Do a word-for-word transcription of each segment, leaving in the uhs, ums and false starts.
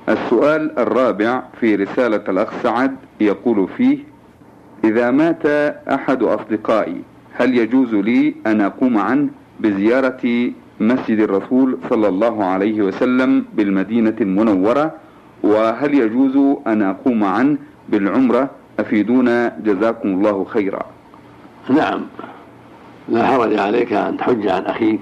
السؤال الرابع في رسالة الأخ سعد يقول فيه: إذا مات أحد أصدقائي هل يجوز لي أن أقوم عنه بزيارة مسجد الرسول صلى الله عليه وسلم بالمدينة المنورة؟ وهل يجوز أن أقوم عنه بالعمرة؟ أفيدونا جزاكم الله خيرا. نعم، لا حرج عليك أن تحج عن أخيك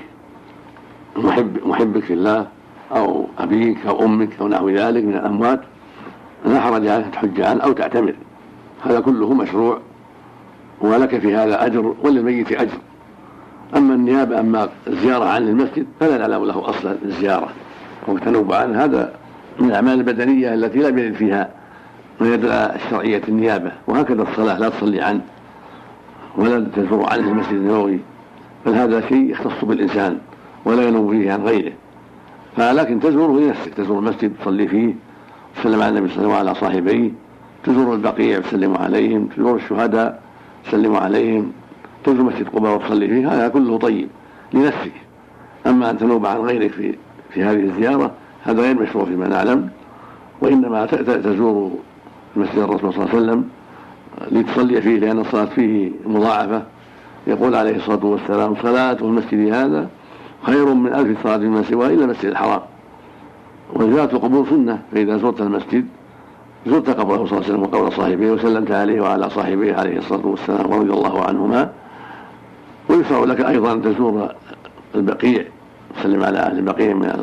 محب محبك في الله أو أبيك أو أمك أو نحو ذلك من الأموات، لا حرج عليك أن تحج عنه أو تعتمر، هذا كله مشروع ولك في هذا أجر وللميت أجر. أما النيابة أما الزيارة عن المسجد فلا نعلم له أصلا الزيارة والتنوب عنه، هذا من الأعمال البدنية التي لا يرد فيها من يدل على الشرعية النيابة. وهكذا الصلاة لا تصلي عنه ولا تزور عنه المسجد النبوي، بل هذا شيء يختص بالإنسان ولا ينوب فيه عن غيره. فلكن تزوره لنفسك، تزور المسجد تصلي فيه، تسلم على النبي صلى الله عليه وسلم وعلى صاحبيه، تزور البقيع تسلم عليهم، تزور الشهداء تسلم عليهم، تزور مسجد قباء وتصلي فيه، هذا كله طيب لنفسك. أما أن تنوب عن غيرك في في هذه الزيارة هذا غير مشروع فيما نعلم، وإنما تزور مسجد الرسول صلى الله عليه وسلم لتصلي فيه، لأن الصلاة فيه مضاعفة. يقول عليه الصلاة والسلام: صلاة في المسجد هذا خير من ألف صلاة فيما سواه إلا المسجد الحرام. وزيارة القبور سنة، فإذا زرت المسجد زرت قبره صلى الله عليه وسلم وقبر صاحبه وسلمت عليه وعلى صاحبه عليه الصلاة والسلام ورضي الله عنهما. ويشرع لك أيضا أن تزور البقيع، تسلم على أهل البقيع من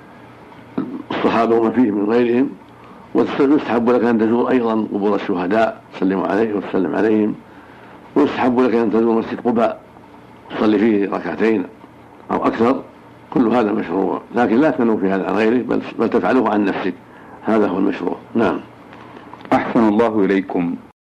الصحابة وما فيه من غيرهم. ويستحب لك أن تزور أيضا قبور الشهداء تسلم عليه وتسلم عليهم. ويستحب لك أن تزور مسجد قباء تصلي فيه ركعتين أو أكثر، كل هذا مشروع، لكن لا تنوب في هذا عن غيرك بل, بل تفعله عن نفسك، هذا هو المشروع. نعم. أحسن الله إليكم.